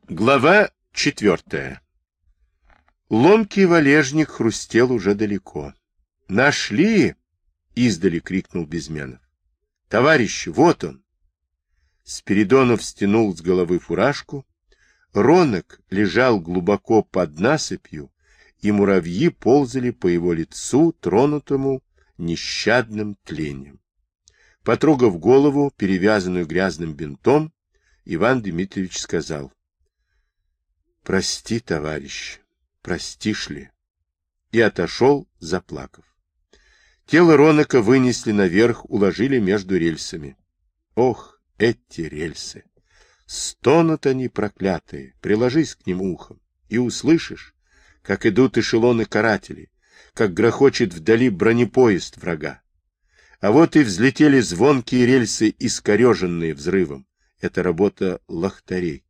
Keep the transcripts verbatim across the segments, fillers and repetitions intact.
Глава четвертая. Ломкий валежник хрустел уже далеко. «Нашли!» — издали крикнул Безменов. «Товарищи, вот он!» Спиридонов стянул с головы фуражку. Ронок лежал глубоко под насыпью, и муравьи ползали по его лицу, тронутому нещадным тлением. Потрогав голову, перевязанную грязным бинтом, Иван Дмитриевич сказал: «Прости, товарищ, простишь ли?» И отошел, заплакав. Тело Ронока вынесли наверх, уложили между рельсами. Ох, эти рельсы! Стонут они, проклятые, приложись к ним ухом, и услышишь, как идут эшелоны карателей, как грохочет вдали бронепоезд врага. А вот и взлетели звонкие рельсы, искореженные взрывом. Это работа лохтарей.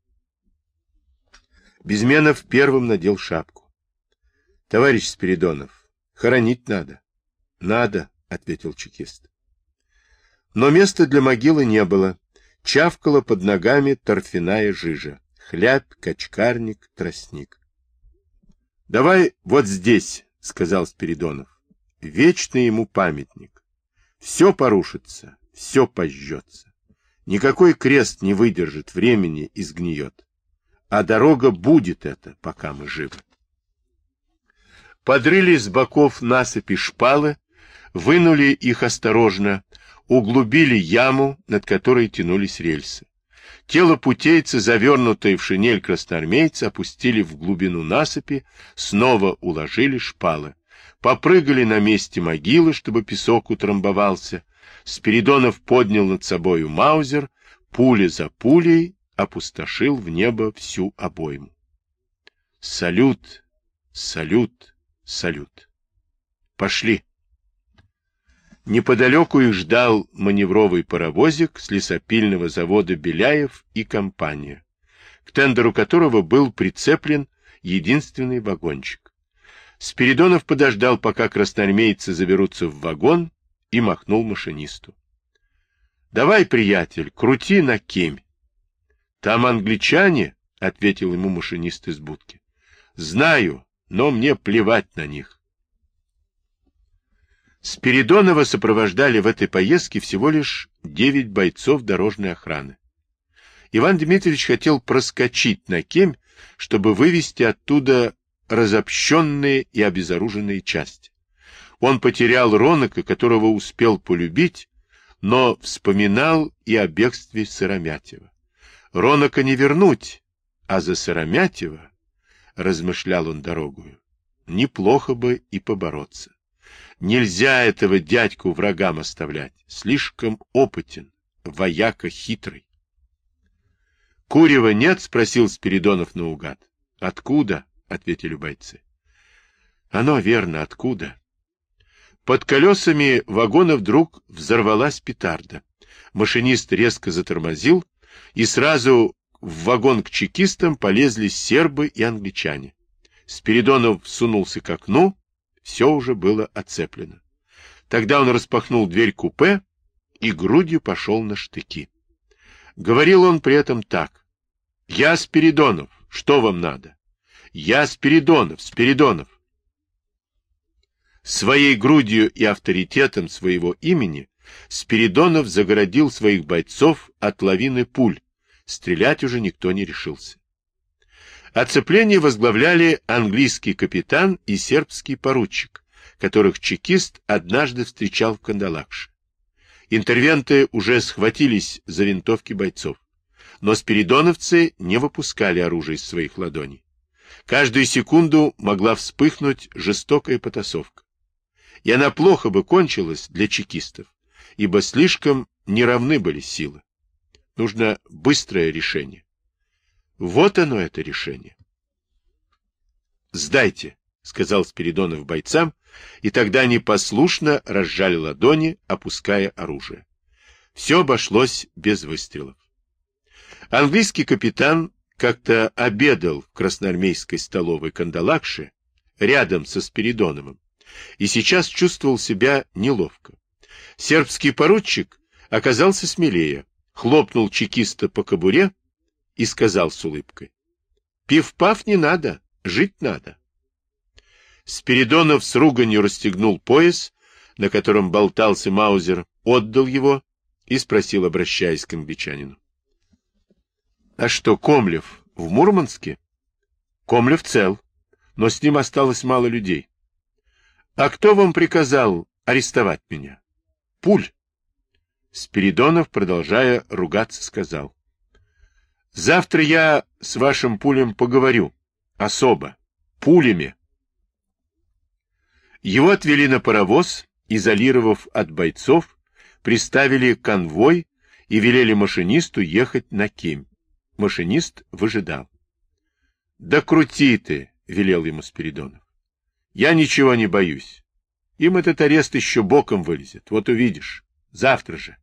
Безменов первым надел шапку. — Товарищ Спиридонов, хоронить надо. — Надо, — ответил чекист. Но места для могилы не было. Чавкала под ногами торфяная жижа. Хлябь, качкарник, тростник. — Давай вот здесь, — сказал Спиридонов. — Вечный ему памятник. Все порушится, все пожжется. Никакой крест не выдержит времени и сгниет. А дорога будет это, пока мы живы. Подрыли с боков насыпи шпалы, вынули их осторожно, углубили яму, над которой тянулись рельсы. Тело путейца, завернутое в шинель красноармейца, опустили в глубину насыпи, снова уложили шпалы. Попрыгали на месте могилы, чтобы песок утрамбовался. Спиридонов поднял над собою маузер, пуля за пулей опустошил в небо всю обойму. Салют, салют, салют. Пошли. Неподалеку их ждал маневровый паровозик с лесопильного завода «Беляев» и компания, к тендеру которого был прицеплен единственный вагончик. Спиридонов подождал, пока красноармейцы заберутся в вагон, и махнул машинисту. — Давай, приятель, крути на кемь. — Там англичане, — ответил ему машинист из будки. — Знаю, но мне плевать на них. Спиридонова сопровождали в этой поездке всего лишь девять бойцов дорожной охраны. Иван Дмитриевич хотел проскочить на кемь, чтобы вывести оттуда разобщенные и обезоруженные части. Он потерял Ронока, которого успел полюбить, но вспоминал и о бегстве Сыромятева. Ронока не вернуть, а за Сыромятева, размышлял он дорогою, неплохо бы и побороться. Нельзя этого дядьку врагам оставлять, слишком опытен, вояка хитрый. — Курева нет? — спросил Спиридонов наугад. — Откуда? — ответили бойцы. — Оно верно, откуда? Под колесами вагона вдруг взорвалась петарда. Машинист резко затормозил, и сразу в вагон к чекистам полезли сербы и англичане. Спиридонов сунулся к окну, все уже было оцеплено. Тогда он распахнул дверь купе и грудью пошел на штыки. Говорил он при этом так: «Я Спиридонов, что вам надо? Я Спиридонов, Спиридонов». Своей грудью и авторитетом своего имени Спиридонов загородил своих бойцов от лавины пуль. Стрелять уже никто не решился. Оцепление возглавляли английский капитан и сербский поручик, которых чекист однажды встречал в Кандалакше. Интервенты уже схватились за винтовки бойцов, но спиридоновцы не выпускали оружие из своих ладоней. Каждую секунду могла вспыхнуть жестокая потасовка. И она плохо бы кончилась для чекистов, ибо слишком неравны были силы. Нужно быстрое решение. Вот оно, это решение. «Сдайте», — сказал Спиридонов бойцам, и тогда они послушно разжали ладони, опуская оружие. Все обошлось без выстрелов. Английский капитан как-то обедал в красноармейской столовой Кандалакше рядом со Спиридоновым, и сейчас чувствовал себя неловко. Сербский поручик оказался смелее, хлопнул чекиста по кобуре и сказал с улыбкой: Пиф-паф не надо, жить надо. Спиридонов с руганью расстегнул пояс, на котором болтался маузер, отдал его и спросил, обращаясь к англичанину. — А что, Комлев в Мурманске? — Комлев цел, но с ним осталось мало людей. — А кто вам приказал арестовать меня? — Пуль. Спиридонов, продолжая ругаться, сказал. — Завтра я с вашим Пулем поговорю. Особо. Пулями. Его отвели на паровоз, изолировав от бойцов, приставили конвой и велели машинисту ехать на Кемь. Машинист выжидал. — Да крути ты, — велел ему Спиридонов. — Я ничего не боюсь. Им этот арест еще боком вылезет. Вот увидишь. Завтра же.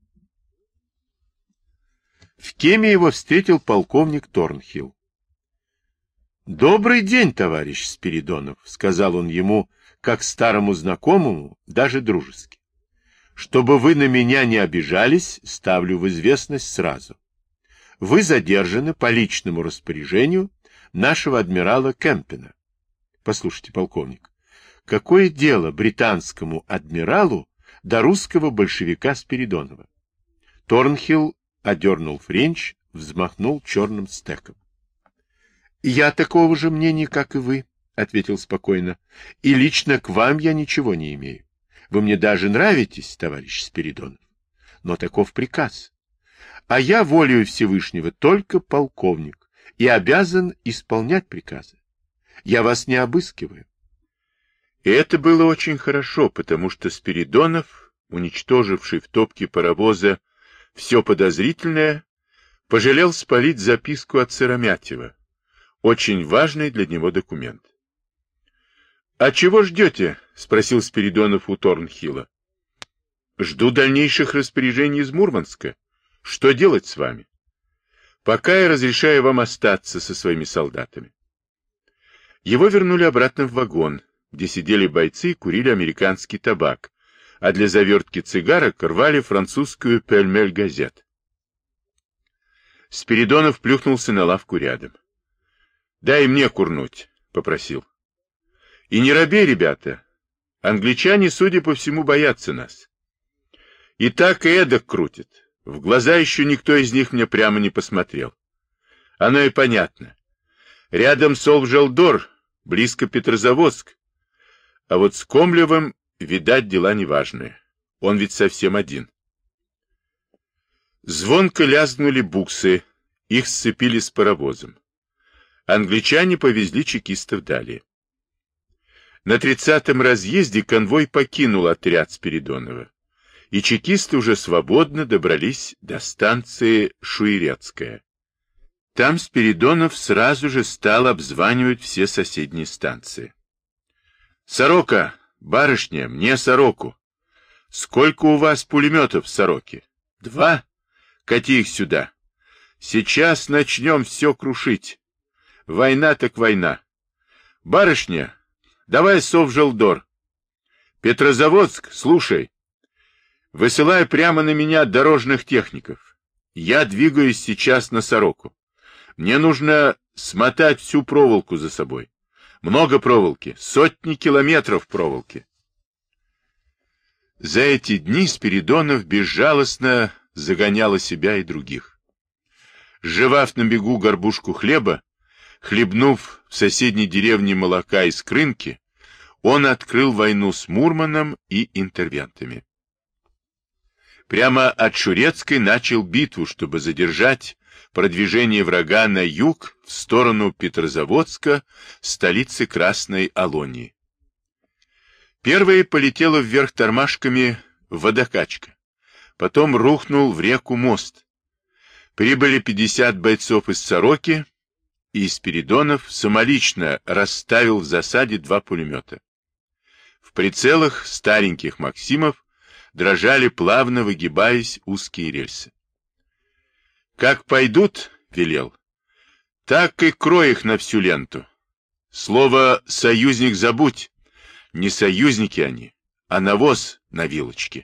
В Кеме его встретил полковник Торнхилл. — Добрый день, товарищ Спиридонов, — сказал он ему, как старому знакомому, даже дружески. — Чтобы вы на меня не обижались, ставлю в известность сразу. Вы задержаны по личному распоряжению нашего адмирала Кемпена. Послушайте, полковник, какое дело британскому адмиралу до русского большевика Спиридонова? Торнхилл одернул френч, взмахнул черным стеком. — Я такого же мнения, как и вы, — ответил спокойно, — и лично к вам я ничего не имею. Вы мне даже нравитесь, товарищ Спиридонов, но таков приказ. А я волею Всевышнего только полковник и обязан исполнять приказы. Я вас не обыскиваю. И это было очень хорошо, потому что Спиридонов, уничтоживший в топке паровоза все подозрительное, пожалел спалить записку от Сыромятьева, очень важный для него документ. — А чего ждете? — спросил Спиридонов у Торнхилла. — Жду дальнейших распоряжений из Мурманска. Что делать с вами? Пока я разрешаю вам остаться со своими солдатами. Его вернули обратно в вагон, где сидели бойцы и курили американский табак, а для завертки цигарок рвали французскую «Пель-Мель» газет. Спиридонов плюхнулся на лавку рядом. — Дай мне курнуть, — попросил. — И не робей, ребята. Англичане, судя по всему, боятся нас. И так и эдак крутят. В глаза еще никто из них мне прямо не посмотрел. Оно и понятно. Рядом Солвжелдор, близко Петрозаводск. А вот с Комлевым, видать, дела неважные. Он ведь совсем один. Звонко лязгнули буксы, их сцепили с паровозом. Англичане повезли чекистов далее. На тридцатом разъезде конвой покинул отряд Спиридонова, и чекисты уже свободно добрались до станции Шуерецкая. Там Спиридонов сразу же стал обзванивать все соседние станции. «Сорока, барышня, мне сороку. Сколько у вас пулеметов в Сороке? Два? Кати их сюда. Сейчас начнем все крушить. Война так война. Барышня, давай Совжелдор. Петрозаводск, слушай. Высылай прямо на меня дорожных техников. Я двигаюсь сейчас на Сороку. Мне нужно смотать всю проволоку за собой. Много проволоки, сотни километров проволоки. За эти дни Спиридонов безжалостно загоняла себя и других. Сживав на бегу горбушку хлеба, хлебнув в соседней деревне молока из крынки, он открыл войну с Мурманом и интервентами. Прямо от Шурецкой начал битву, чтобы задержать продвижение врага на юг в сторону Петрозаводска, столицы Красной Алонии. Первой полетела вверх тормашками водокачка, потом рухнул в реку мост. Прибыли пятьдесят бойцов из Сороки, и Спиридонов самолично расставил в засаде два пулемета. В прицелах стареньких Максимов дрожали, плавно выгибаясь, узкие рельсы. «Как пойдут, — велел, — так и крой их на всю ленту. Слово «союзник» забудь. Не союзники они, а навоз на вилочке».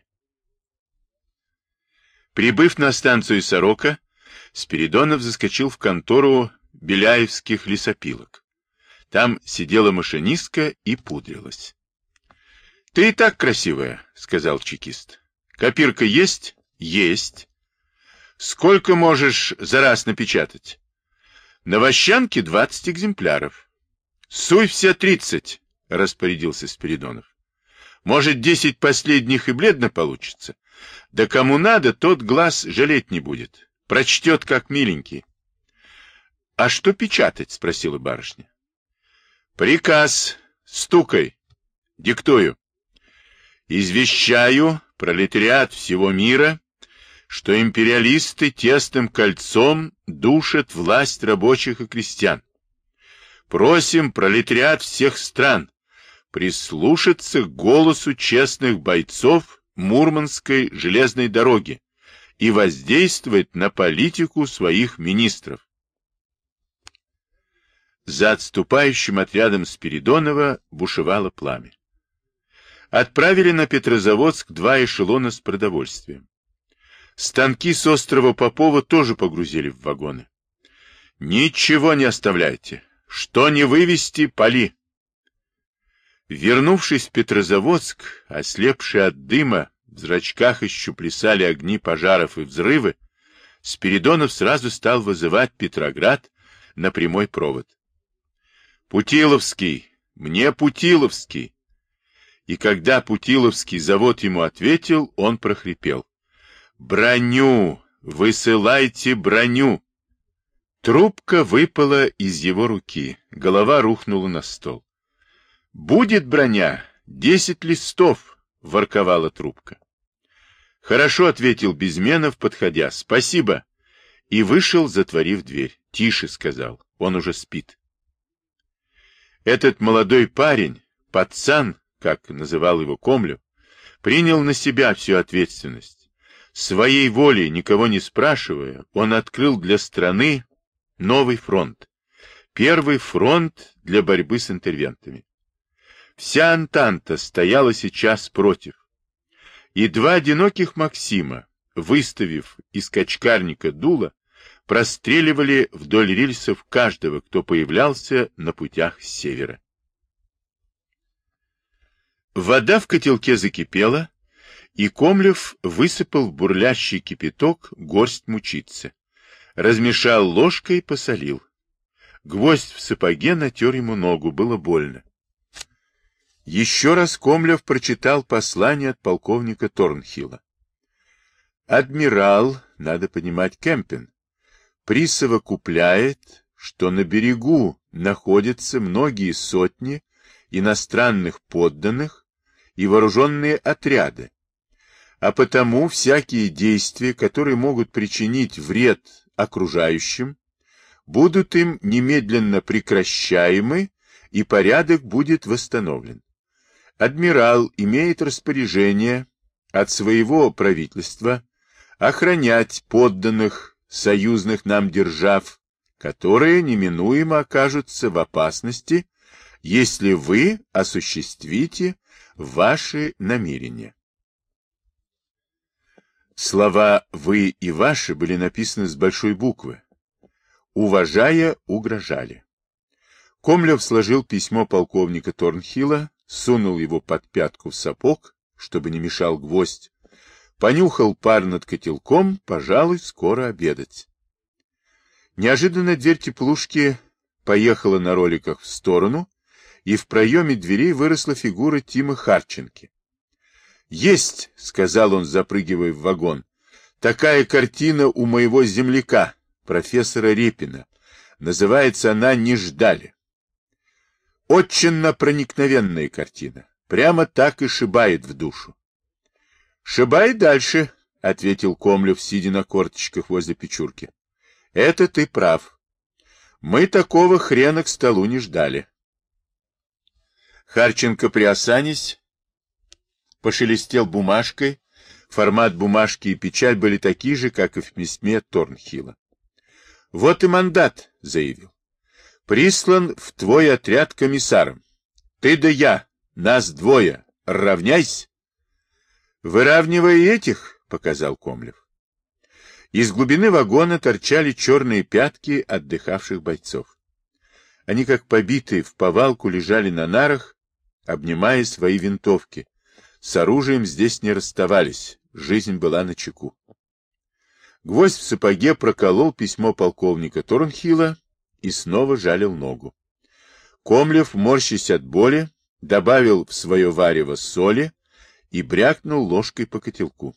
Прибыв на станцию Сорока, Спиридонов заскочил в контору беляевских лесопилок. Там сидела машинистка и пудрилась. — Ты и так красивая, — сказал чекист. — Копирка есть? — Есть. — Сколько можешь за раз напечатать? — На Вощанке двадцать экземпляров. — Суй все тридцать, — распорядился Спиридонов. — Может, десять последних и бледно получится? Да кому надо, тот глаз жалеть не будет. Прочтет, как миленький. — А что печатать? — спросила барышня. — Приказ. Стукай. Диктую. Извещаю пролетариат всего мира, что империалисты тесным кольцом душат власть рабочих и крестьян. Просим пролетариат всех стран прислушаться к голосу честных бойцов Мурманской железной дороги и воздействовать на политику своих министров. За отступающим отрядом Спиридонова бушевало пламя. Отправили на Петрозаводск два эшелона с продовольствием. Станки с острова Попова тоже погрузили в вагоны. Ничего не оставляйте. Что не вывести, пали. Вернувшись в Петрозаводск, ослепшие от дыма, в зрачках еще плясали огни пожаров и взрывы, Спиридонов сразу стал вызывать Петроград на прямой провод. «Путиловский! Мне Путиловский!» И когда Путиловский завод ему ответил, он прохрипел: «Броню! Высылайте броню!» Трубка выпала из его руки, голова рухнула на стол. «Будет броня! Десять листов!» — ворковала трубка. «Хорошо», — ответил Безменов, подходя. «Спасибо!» И вышел, затворив дверь. «Тише», — сказал, — «он уже спит». Этот молодой парень, пацан, как называл его Комлев, принял на себя всю ответственность. Своей волей, никого не спрашивая, он открыл для страны новый фронт. Первый фронт для борьбы с интервентами. Вся Антанта стояла сейчас против. И два одиноких Максима, выставив из качкарника дуло, простреливали вдоль рельсов каждого, кто появлялся на путях с севера. Вода в котелке закипела, и Комлев высыпал в бурлящий кипяток горсть мучицы. Размешал ложкой и посолил. Гвоздь в сапоге натер ему ногу, было больно. Еще раз Комлев прочитал послание от полковника Торнхилла. Адмирал, надо понимать, Кемпин, присовокупляет, что на берегу находятся многие сотни иностранных подданных и вооруженные отряды, а потому всякие действия, которые могут причинить вред окружающим, будут им немедленно прекращаемы и порядок будет восстановлен. Адмирал имеет распоряжение от своего правительства охранять подданных союзных нам держав, которые неминуемо окажутся в опасности, если вы осуществите ваши намерения. Слова «вы» и «ваши» были написаны с большой буквы. Уважая, угрожали. Комлев сложил письмо полковника Торнхилла, сунул его под пятку в сапог, чтобы не мешал гвоздь, понюхал пар над котелком, пожалуй, скоро обедать. Неожиданно дверь теплушки поехала на роликах в сторону, и в проеме дверей выросла фигура Тима Харченки. «Есть», — сказал он, запрыгивая в вагон, — «такая картина у моего земляка, профессора Репина. Называется она «Не ждали». Очень проникновенная картина. Прямо так и шибает в душу. «Шибай дальше», — ответил Комлев, сидя на корточках возле печурки. «Это ты прав. Мы такого хрена к столу не ждали». Харченко, приосанясь, пошелестел бумажкой. Формат бумажки и печать были такие же, как и в письме Торнхилла. «Вот и мандат», — заявил. «Прислан в твой отряд комиссаром. Ты да я, нас двое. Равняйся». «Выравнивай этих», — показал Комлев. Из глубины вагона торчали черные пятки отдыхавших бойцов. Они, как побитые, в повалку лежали на нарах, обнимая свои винтовки. С оружием здесь не расставались, жизнь была начеку. Гвоздь в сапоге проколол письмо полковника Торнхилла и снова жалил ногу. Комлев, морщась от боли, добавил в свое варево соли и брякнул ложкой по котелку.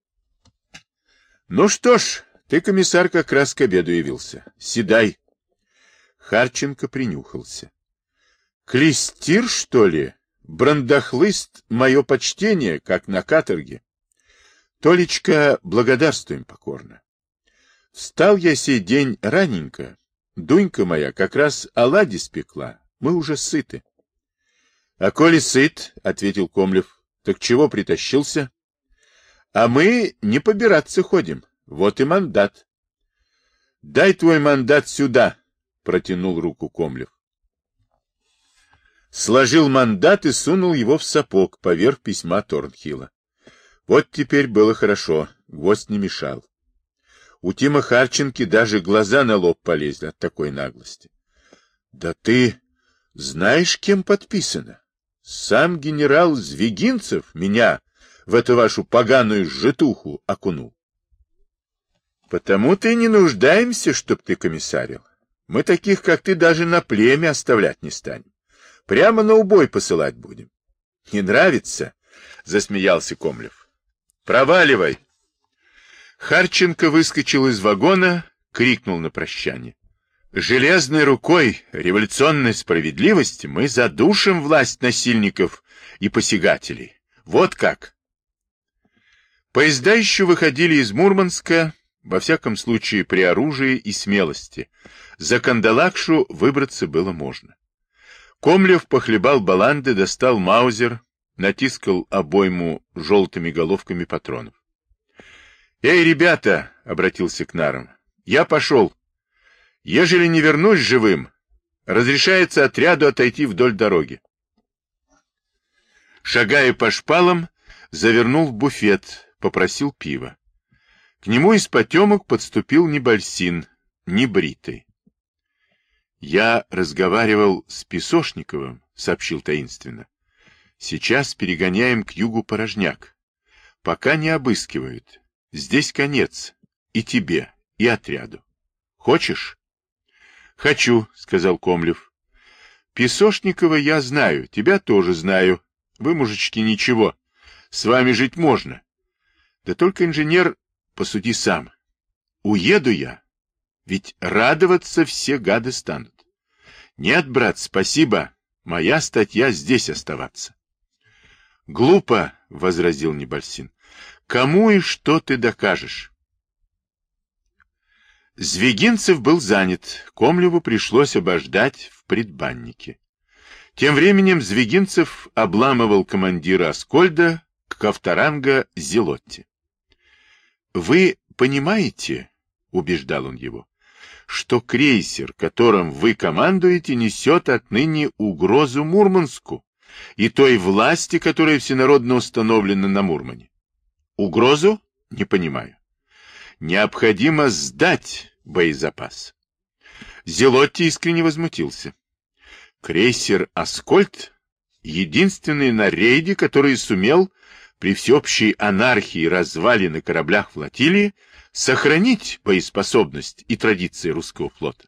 — Ну что ж, ты, комиссар, как раз к обеду явился. Седай. Харченко принюхался. — Клестир, что ли? Брандахлыст, мое почтение, как на каторге. Толечка, благодарствуем покорно. Встал я сей день раненько. Дунька моя как раз оладьи спекла. Мы уже сыты. — А коли сыт, — ответил Комлев, — так чего притащился? — А мы не побираться ходим. Вот и мандат. — Дай твой мандат сюда, — протянул руку Комлев. Сложил мандат и сунул его в сапог поверх письма Торнхилла. Вот теперь было хорошо, гвоздь не мешал. У Тима Харченки даже глаза на лоб полезли от такой наглости. — Да ты знаешь, кем подписано? Сам генерал Звягинцев меня в эту вашу поганую житуху окунул. — Потому-то и не нуждаемся, чтоб ты комиссарил. Мы таких, как ты, даже на племя оставлять не станем. Прямо на убой посылать будем. — Не нравится? — засмеялся Комлев. — Проваливай. Харченко выскочил из вагона, крикнул на прощание. Железной рукой революционной справедливости мы задушим власть насильников и посягателей. Вот как. Поезда еще выходили из Мурманска, во всяком случае при оружии и смелости. За Кандалакшу выбраться было можно. Комлев похлебал баланды, достал маузер, натискал обойму желтыми головками патронов. «Эй, ребята!» — обратился к нарам. «Я пошел. Ежели не вернусь живым, разрешается отряду отойти вдоль дороги». Шагая по шпалам, завернул в буфет, попросил пива. К нему из потемок подступил Небольсин, небритый. «Я разговаривал с Песошниковым», — сообщил таинственно. «Сейчас перегоняем к югу порожняк. Пока не обыскивают. Здесь конец. И тебе, и отряду. Хочешь?» «Хочу», — сказал Комлев. «Песошникова я знаю, тебя тоже знаю. Вы, мужички, ничего. С вами жить можно. Да только, инженер, посуди сам. Уеду я, ведь радоваться все гады станут. Нет, брат, спасибо. Моя статья здесь оставаться». «Глупо», — возразил Небольсин. «Кому и что ты докажешь?» Звягинцев был занят. Комлеву пришлось обождать в предбаннике. Тем временем Звягинцев обламывал командира Аскольда к Ковторанга Зелотти. «Вы понимаете, — убеждал он его, — что крейсер, которым вы командуете, несет отныне угрозу Мурманску и той власти, которая всенародно установлена на Мурмане? Угрозу? Не понимаю. Необходимо сдать боезапас». Зелотти искренне возмутился. Крейсер «Аскольд» — единственный на рейде, который сумел при всеобщей анархии развали на кораблях флотилии сохранить боеспособность и традиции русского флота.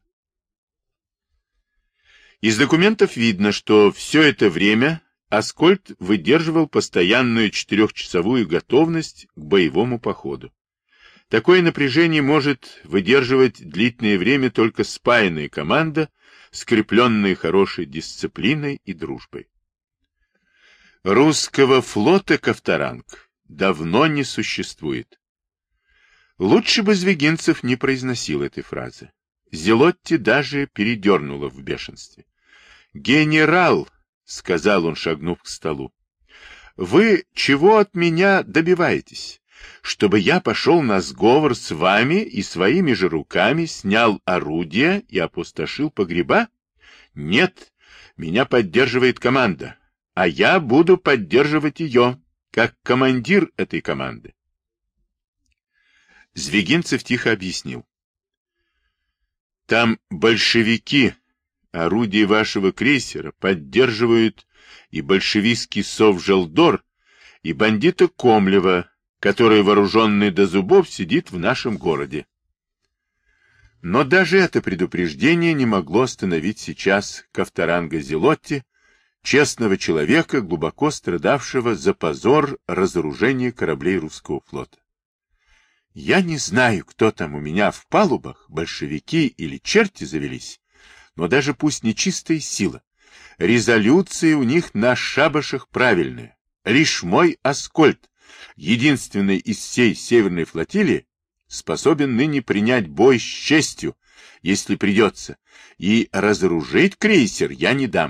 Из документов видно, что все это время «Аскольд» выдерживал постоянную четырехчасовую готовность к боевому походу. Такое напряжение может выдерживать длительное время только спаянная команда, скрепленная хорошей дисциплиной и дружбой. Русского флота, Ковторанг, давно не существует. Лучше бы Звягинцев не произносил этой фразы. Зелотти даже передернуло в бешенстве. «Генерал!» — сказал он, шагнув к столу. «Вы чего от меня добиваетесь? Чтобы я пошел на сговор с вами и своими же руками снял орудия и опустошил погреба? Нет, меня поддерживает команда, а я буду поддерживать ее, как командир этой команды». Звягинцев тихо объяснил. Там большевики, орудие вашего крейсера, поддерживают и большевистский Совжелдор, и бандита Комлева, который, вооруженный до зубов, сидит в нашем городе. Но даже это предупреждение не могло остановить сейчас Ковторанга Зелотти, честного человека, глубоко страдавшего за позор разоружения кораблей русского флота. Я не знаю, кто там у меня в палубах, большевики или черти завелись, но даже пусть нечистая сила, резолюции у них на шабашах правильные. Лишь мой Аскольд, единственный из всей Северной флотилии, способен ныне принять бой с честью, если придется, и разоружить крейсер я не дам.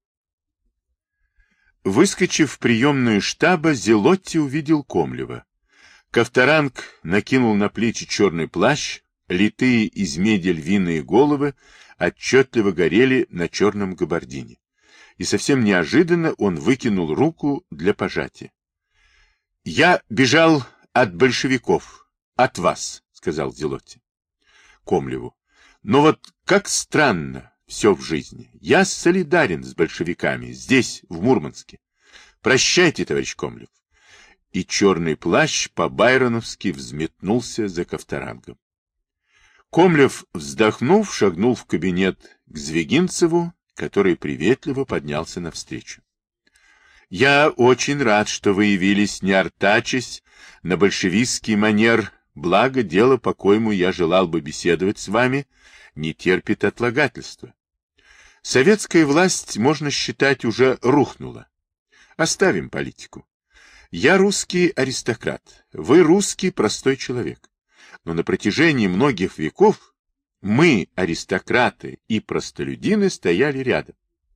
Выскочив в приемную штаба, Зелотти увидел Комлева. Ковторанг накинул на плечи черный плащ, литые из меди львиные головы отчетливо горели на черном габардине. И совсем неожиданно он выкинул руку для пожатия. — Я бежал от большевиков, от вас, — сказал Зелотти Комлеву. — Но вот как странно все в жизни. Я солидарен с большевиками здесь, в Мурманске. Прощайте, товарищ Комлев. И черный плащ по-байроновски взметнулся за Ковторангом. Комлев, вздохнув, шагнул в кабинет к Звягинцеву, который приветливо поднялся навстречу. — Я очень рад, что вы явились, не артачась, на большевистский манер, благо дело, по коему я желал бы беседовать с вами, не терпит отлагательства. Советская власть, можно считать, уже рухнула. Оставим политику. Я русский аристократ, вы русский простой человек. Но на протяжении многих веков мы, аристократы и простолюдины, стояли рядом.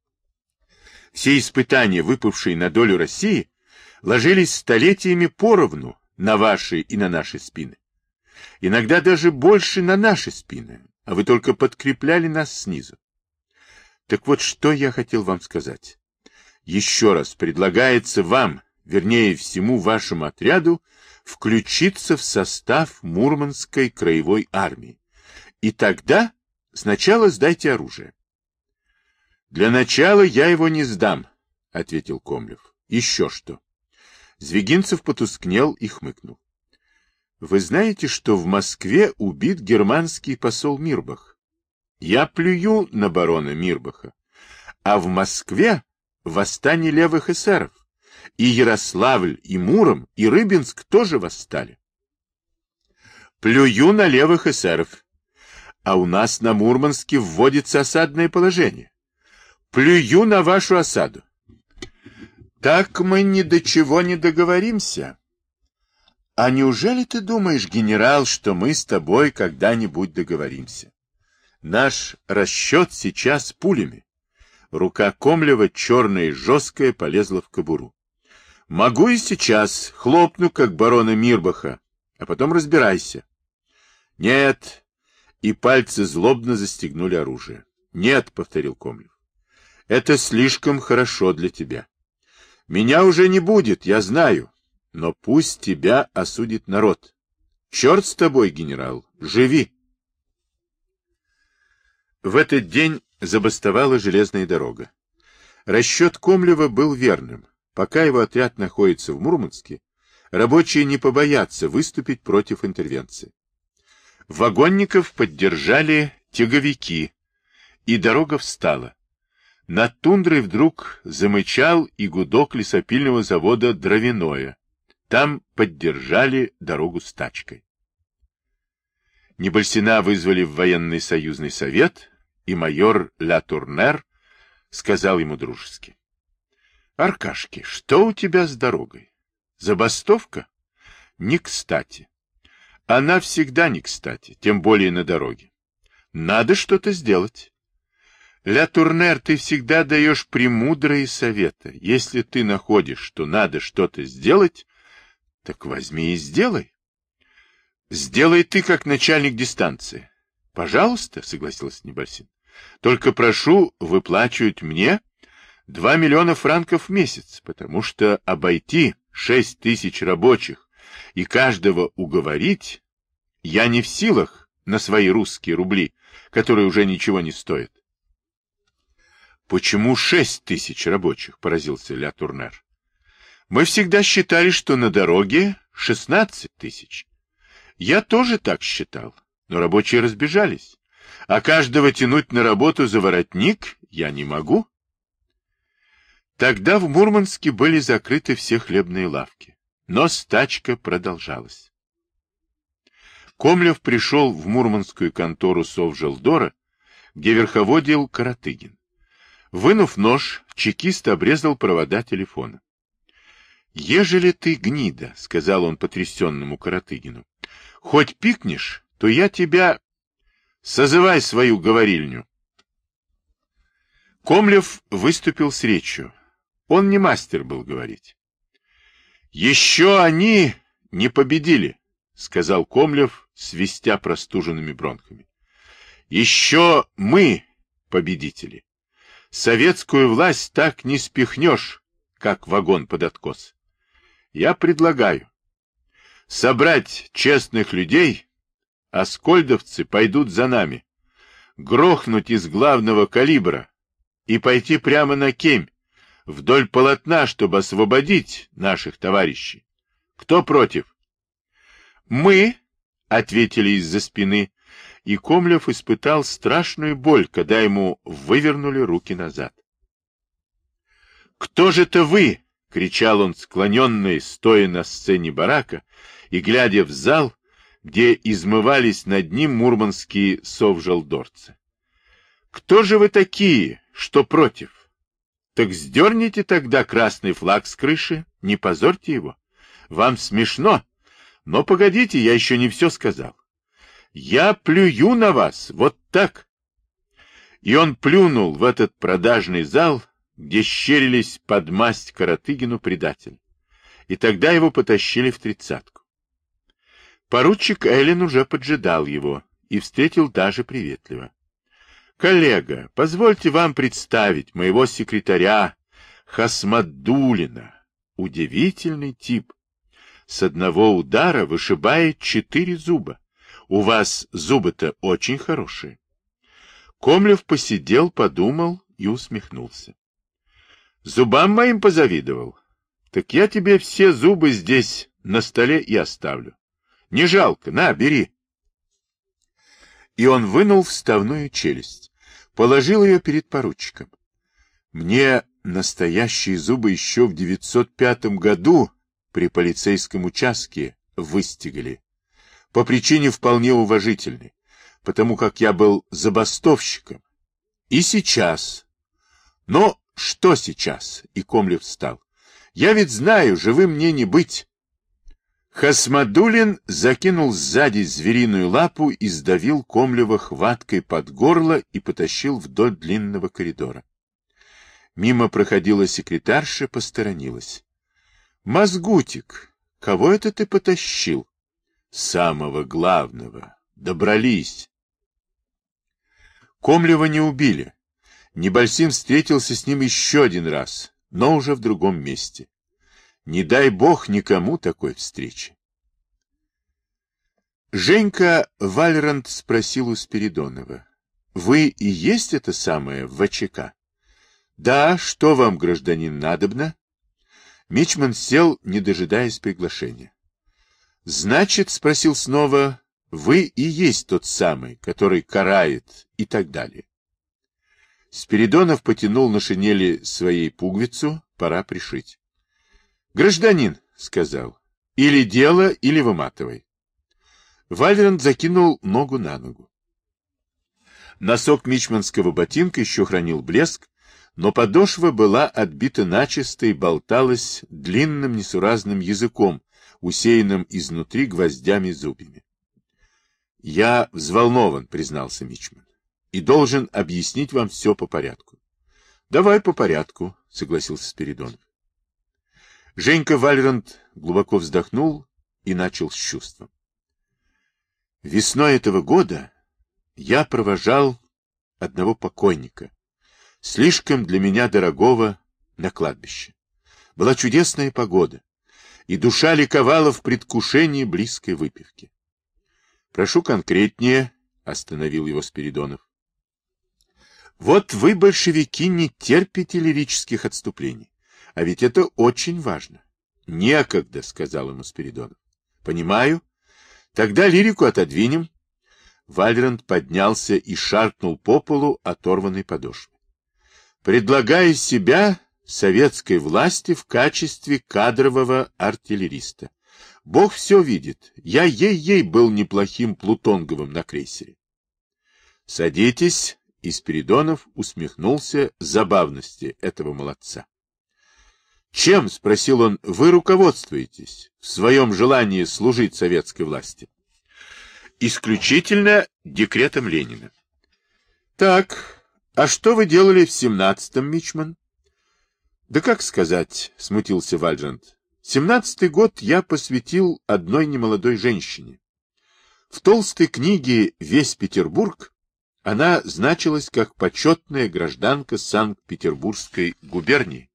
Все испытания, выпавшие на долю России, ложились столетиями поровну на ваши и на наши спины. Иногда даже больше на наши спины, а вы только подкрепляли нас снизу. Так вот, что я хотел вам сказать. Еще раз предлагается вам, вернее всему вашему отряду, включиться в состав Мурманской краевой армии. И тогда сначала сдайте оружие. Для начала я его не сдам, ответил Комлев. Еще что? Звягинцев потускнел и хмыкнул. Вы знаете, что в Москве убит германский посол Мирбах? Я плюю на барона Мирбаха. А в Москве восстание левых эсеров. И Ярославль, и Муром, и Рыбинск тоже восстали. Плюю на левых эсеров. А у нас на Мурманске вводится осадное положение. Плюю на вашу осаду. Так мы ни до чего не договоримся. А неужели ты думаешь, генерал, что мы с тобой когда-нибудь договоримся? Наш расчет сейчас пулями. Рука Комлева, черная и жесткая, полезла в кобуру. Могу и сейчас, хлопну, как барона Мирбаха, а потом разбирайся. Нет, и пальцы злобно застегнули оружие. Нет, повторил Комлев, это слишком хорошо для тебя. Меня уже не будет, я знаю, но пусть тебя осудит народ. Черт с тобой, генерал, живи. В этот день забастовала железная дорога. Расчет Комлева был верным. Пока его отряд находится в Мурманске, рабочие не побоятся выступить против интервенции. Вагонников поддержали тяговики, и дорога встала. Над тундрой вдруг замычал и гудок лесопильного завода «Дровяное». Там поддержали дорогу с тачкой. Небольсина вызвали в военный союзный совет, и майор Ля Турнер сказал ему дружески: Аркашки, что у тебя с дорогой? Забастовка? Не кстати. Она всегда не кстати, тем более на дороге. Надо что-то сделать. Ля Турнер, ты всегда даешь премудрые советы. Если ты находишь, что надо что-то сделать, так возьми и сделай. Сделай ты как начальник дистанции. Пожалуйста, согласился Небольсин. Только прошу выплачивать мне два миллиона франков в месяц, потому что обойти шесть тысяч рабочих и каждого уговорить Я не в силах на свои русские рубли, которые уже ничего не стоят. Почему шесть тысяч рабочих? Поразился Ля Турнер. Мы всегда считали, что на дороге шестнадцать тысяч. Я тоже так считал, но рабочие разбежались. А каждого тянуть на работу за воротник я не могу. Тогда в Мурманске были закрыты все хлебные лавки, но стачка продолжалась. Комлев пришел в мурманскую контору Совжелдора, где верховодил Каратыгин. Вынув нож, чекист обрезал провода телефона. — Ежели ты гнида, — сказал он потрясенному Каратыгину, — хоть пикнешь, то я тебя... Созывай свою говорильню. Комлев выступил с речью. Он не мастер был говорить. — Еще они не победили, — сказал Комлев, свистя простуженными бронхами. — Еще мы победители. Советскую власть так не спихнешь, как вагон под откос. Я предлагаю собрать честных людей, а скольдовцы пойдут за нами, грохнуть из главного калибра и пойти прямо на Кемь, вдоль полотна, чтобы освободить наших товарищей. Кто против? Мы, — ответили из-за спины, и Комлев испытал страшную боль, когда ему вывернули руки назад. — Кто же-то вы? — кричал он, склоненный, стоя на сцене барака и глядя в зал, где измывались над ним мурманские совжелдорцы. — Кто же вы такие, что против? Так сдерните тогда красный флаг с крыши, не позорьте его. Вам смешно, но погодите, я еще не все сказал. Я плюю на вас, вот так. И он плюнул в этот продажный зал, где щерились под масть Каратыгину предатель. И тогда его потащили в тридцатку. Поручик Эллин уже поджидал его и встретил даже приветливо. — Коллега, позвольте вам представить моего секретаря Хасмадулина. Удивительный тип. С одного удара вышибает четыре зуба. У вас зубы-то очень хорошие. Комлев посидел, подумал и усмехнулся. Зубам моим позавидовал. Так я тебе все зубы здесь на столе и оставлю. Не жалко, на, бери. И он вынул вставную челюсть, положил ее перед поручиком. Мне настоящие зубы еще в девятьсот пятом году при полицейском участке выстегали. По причине вполне уважительной, потому как я был забастовщиком. И сейчас. Но что сейчас? И Комлев встал. Я ведь знаю, живым мне не быть. Хасмадулин закинул сзади звериную лапу и сдавил Комлева хваткой под горло и потащил вдоль длинного коридора. Мимо проходила секретарша, посторонилась. — Мозгутик, кого это ты потащил? — Самого главного. Добрались. Комлева не убили. Небольсин встретился с ним еще один раз, но уже в другом месте. Не дай бог никому такой встречи. Женька Вальрант спросил у Спиридонова. — Вы и есть это самое ВЧК? — Да, что вам, гражданин, надобно? Мичман сел, не дожидаясь приглашения. — Значит, — спросил снова, — вы и есть тот самый, который карает и так далее. Спиридонов потянул на шинели своей пуговицу, пора пришить. — Гражданин, — сказал, — или дело, или выматывай. Вальрант закинул ногу на ногу. Носок мичманского ботинка еще хранил блеск, но подошва была отбита начисто и болталась длинным несуразным языком, усеянным изнутри гвоздями и зубьями. — Я взволнован, — признался мичман, — и должен объяснить вам все по порядку. — Давай по порядку, — согласился Спиридонов. Женька Вальрант глубоко вздохнул и начал с чувством. Весной этого года я провожал одного покойника, слишком для меня дорогого, на кладбище. Была чудесная погода, и душа ликовала в предвкушении близкой выпивки. Прошу конкретнее, — остановил его Спиридонов. Вот вы, большевики, не терпите лирических отступлений. А ведь это очень важно. Некогда, — сказал ему Спиридонов. Понимаю. Тогда лирику отодвинем. Вальрант поднялся и шаркнул по полу оторванной подошвой. Предлагаю себя советской власти в качестве кадрового артиллериста. Бог все видит. Я ей-ей был неплохим Плутонговым на крейсере. Садитесь, и Спиридонов усмехнулся забавности этого молодца. Чем, — спросил он, — вы руководствуетесь в своем желании служить советской власти? Исключительно декретом Ленина. Так, а что вы делали в семнадцатом, мичман? Да как сказать, — смутился Вальрант. Семнадцатый год я посвятил одной немолодой женщине. В толстой книге «Весь Петербург» она значилась как почетная гражданка Санкт-Петербургской губернии.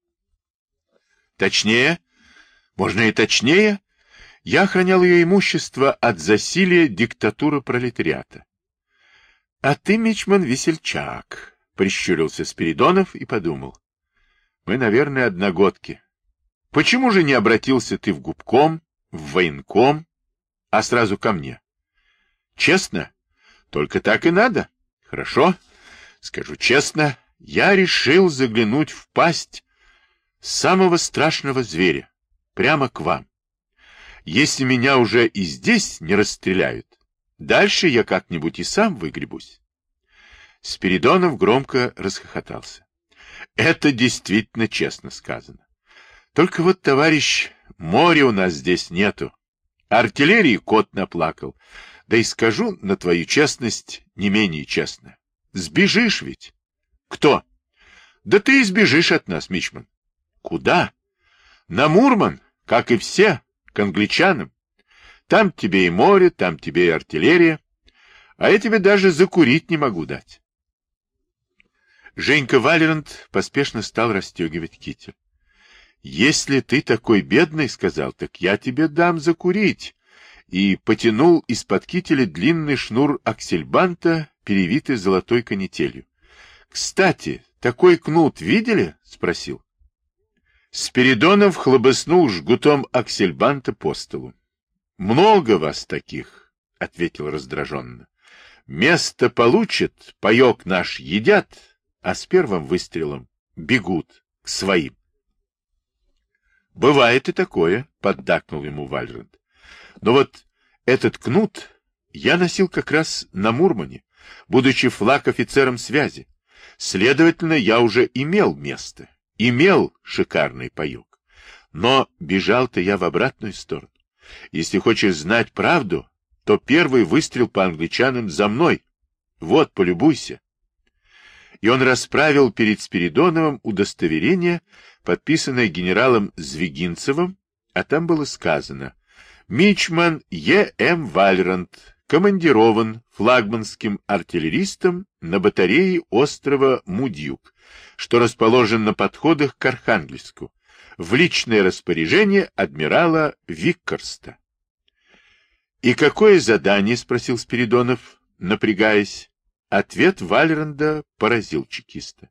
Точнее, можно и точнее, я охранял ее имущество от засилия диктатуры пролетариата. — А ты, мичман, весельчак, — прищурился Спиридонов и подумал. — Мы, наверное, одногодки. Почему же не обратился ты в губком, в военком, а сразу ко мне? Честно? Только так и надо. Хорошо. Скажу честно, я решил заглянуть в пасть самого страшного зверя, прямо к вам. Если меня уже и здесь не расстреляют, дальше я как-нибудь и сам выгребусь. Спиридонов громко расхохотался. Это действительно честно сказано. Только вот, товарищ, моря у нас здесь нету. Артиллерии кот наплакал. Да и скажу на твою честность не менее честно. Сбежишь ведь? Кто? Да ты и сбежишь от нас, мичман. Куда? На Мурман, как и все, к англичанам. Там тебе и море, там тебе и артиллерия. А я тебе даже закурить не могу дать. Женька Вальрант поспешно стал расстегивать китель. Если ты такой бедный, — сказал, — так я тебе дам закурить. И потянул из-под кителя длинный шнур аксельбанта, перевитый золотой канителью. Кстати, такой кнут видели? — спросил. Спиридонов хлобыснул жгутом аксельбанта по столу. — Много вас таких, — ответил раздраженно. — Место получат, паек наш едят, а с первым выстрелом бегут к своим. — Бывает и такое, — поддакнул ему Вальрант. — Но вот этот кнут я носил как раз на Мурмане, будучи флаг-офицером связи. Следовательно, я уже имел место, имел шикарный паек. Но бежал-то я в обратную сторону. Если хочешь знать правду, то первый выстрел по англичанам за мной. Вот, полюбуйся. И он расправил перед Спиридоновым удостоверение, подписанное генералом Звягинцевым, а там было сказано: «Мичман Е. М. Вальрант командирован флагманским артиллеристом на батарее острова Мудьюк, что расположен на подходах к Архангельску, в личное распоряжение адмирала Виккерста». «И какое задание?» — спросил Спиридонов, напрягаясь. Ответ Вальранда поразил чекиста.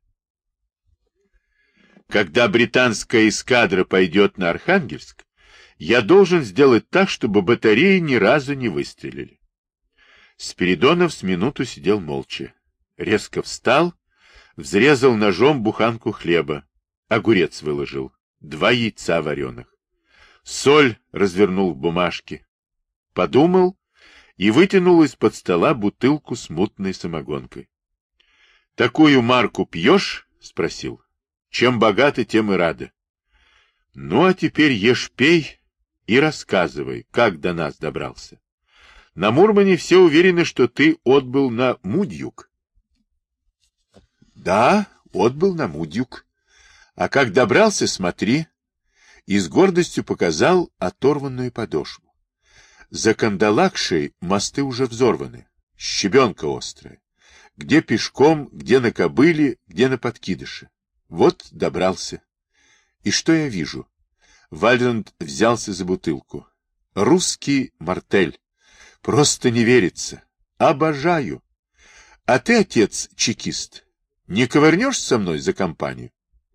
«Когда британская эскадра пойдет на Архангельск, я должен сделать так, чтобы батареи ни разу не выстрелили». Спиридонов с минуту сидел молча. Резко встал, взрезал ножом буханку хлеба, огурец выложил, два яйца вареных. Соль развернул в бумажке. Подумал и вытянул из-под стола бутылку с мутной самогонкой. — Такую марку пьешь? — спросил. — Чем богаты, тем и рады. — Ну, а теперь ешь, пей и рассказывай, как до нас добрался. На Мурмане все уверены, что ты отбыл на Мудьюк. — Да, отбыл на Мудьюк. А как добрался, смотри. И с гордостью показал оторванную подошву. За Кандалакшей мосты уже взорваны, щебенка острая. Где пешком, где на кобыле, где на подкидыше. Вот добрался. И что я вижу? Вальрант взялся за бутылку. Русский мартель. Просто не верится. Обожаю. А ты, отец, чекист, не ковырнешь со мной за компанию?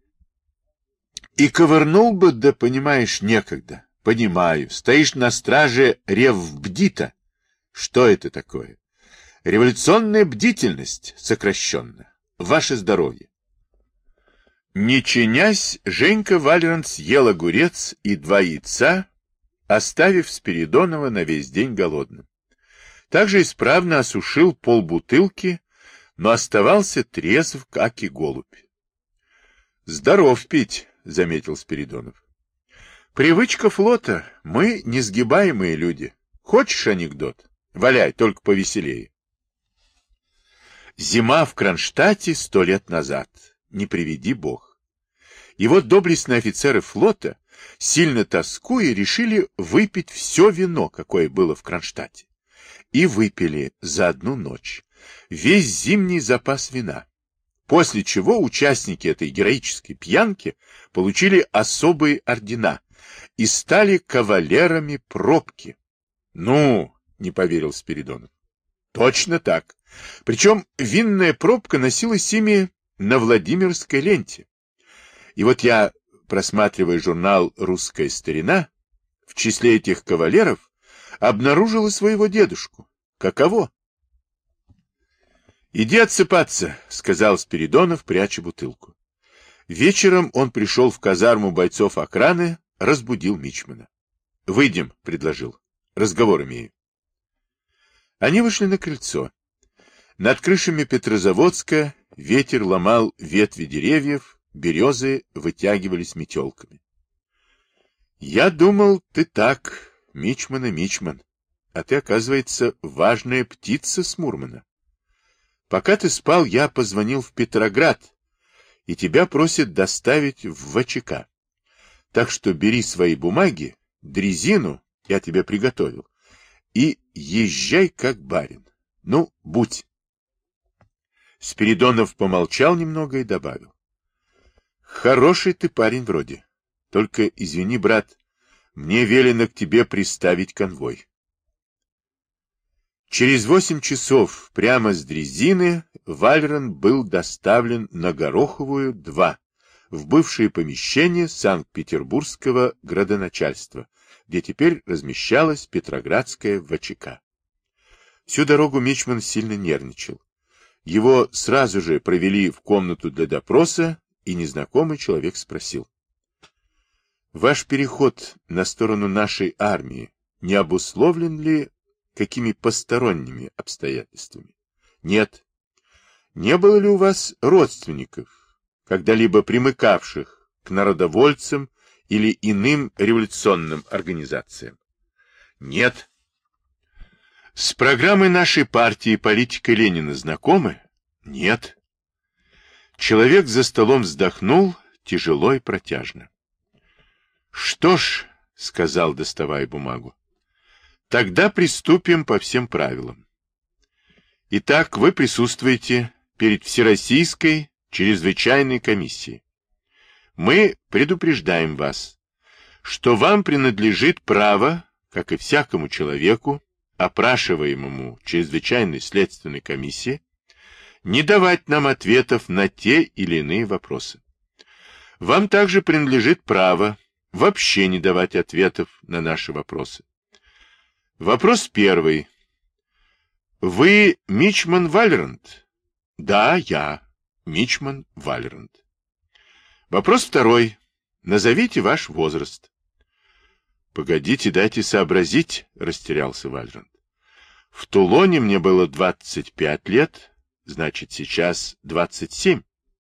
И ковырнул бы, да, понимаешь, некогда. Понимаю. Стоишь на страже ревбдита. Что это такое? Революционная бдительность, сокращенно. Ваше здоровье. Не чинясь, Женька Вальрант съел огурец и два яйца, оставив Спиридонова на весь день голодным. Также исправно осушил полбутылки, но оставался трезв, как и голубь. — Здоров пить, — заметил Спиридонов. — Привычка флота. Мы несгибаемые люди. Хочешь анекдот? Валяй, только повеселее. Зима в Кронштадте сто лет назад. Не приведи бог. И вот доблестные офицеры флота, сильно тоскуя, решили выпить все вино, какое было в Кронштадте. И выпили за одну ночь весь зимний запас вина. После чего участники этой героической пьянки получили особые ордена и стали кавалерами пробки. — Ну, — не поверил Спиридонов. — Точно так. Причем винная пробка носилась ими на Владимирской ленте. И вот я, просматривая журнал «Русская старина», в числе этих кавалеров обнаружила своего дедушку. Каково? — Иди отсыпаться, — сказал Спиридонов, пряча бутылку. Вечером он пришел в казарму бойцов охраны, разбудил мичмана. — Выйдем, — предложил. — Разговор имею. Они вышли на крыльцо. Над крышами Петрозаводска ветер ломал ветви деревьев, березы вытягивались метелками. — Я думал, ты так, мичман и мичман, а ты, оказывается, важная птица с Мурмана. Пока ты спал, я позвонил в Петроград, и тебя просят доставить в ВЧК. Так что бери свои бумаги, дрезину я тебе приготовил, и езжай как барин. Ну, будь. Спиридонов помолчал немного и добавил. Хороший ты парень вроде. Только, извини, брат, мне велено к тебе приставить конвой. Через восемь часов прямо с дрезины Вальран был доставлен на Гороховую, два, в бывшее помещение Санкт-Петербургского градоначальства, где теперь размещалась Петроградская ВЧК. Всю дорогу мичман сильно нервничал. Его сразу же провели в комнату для допроса, и незнакомый человек спросил. Ваш переход на сторону нашей армии не обусловлен ли какими посторонними обстоятельствами? Нет. Не было ли у вас родственников, когда-либо примыкавших к народовольцам или иным революционным организациям? Нет. С программой нашей партии политикой Ленина знакомы? Нет. Человек за столом вздохнул тяжело и протяжно. Что ж, сказал, доставая бумагу, тогда приступим по всем правилам. Итак, вы присутствуете перед Всероссийской чрезвычайной комиссией. Мы предупреждаем вас, что вам принадлежит право, как и всякому человеку, опрашиваемому чрезвычайной следственной комиссией, не давать нам ответов на те или иные вопросы. Вам также принадлежит право вообще не давать ответов на наши вопросы. Вопрос первый. Вы мичман Вальрант? Да, я, мичман Вальрант. Вопрос второй. Назовите ваш возраст. Погодите, дайте сообразить, растерялся Вальрант. В Тулоне мне было двадцать пять лет, значит, сейчас двадцать семь.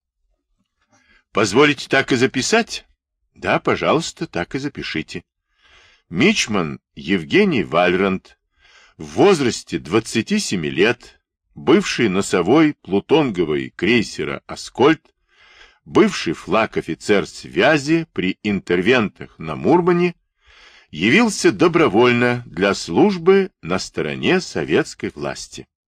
Позволите так и записать? Да, пожалуйста, так и запишите. Мичман Евгений Вальрант, в возрасте двадцати семи лет, бывший носовой плутонговый крейсера «Аскольд», бывший флаг-офицер связи при интервентах на Мурмане, явился добровольно для службы на стороне советской власти.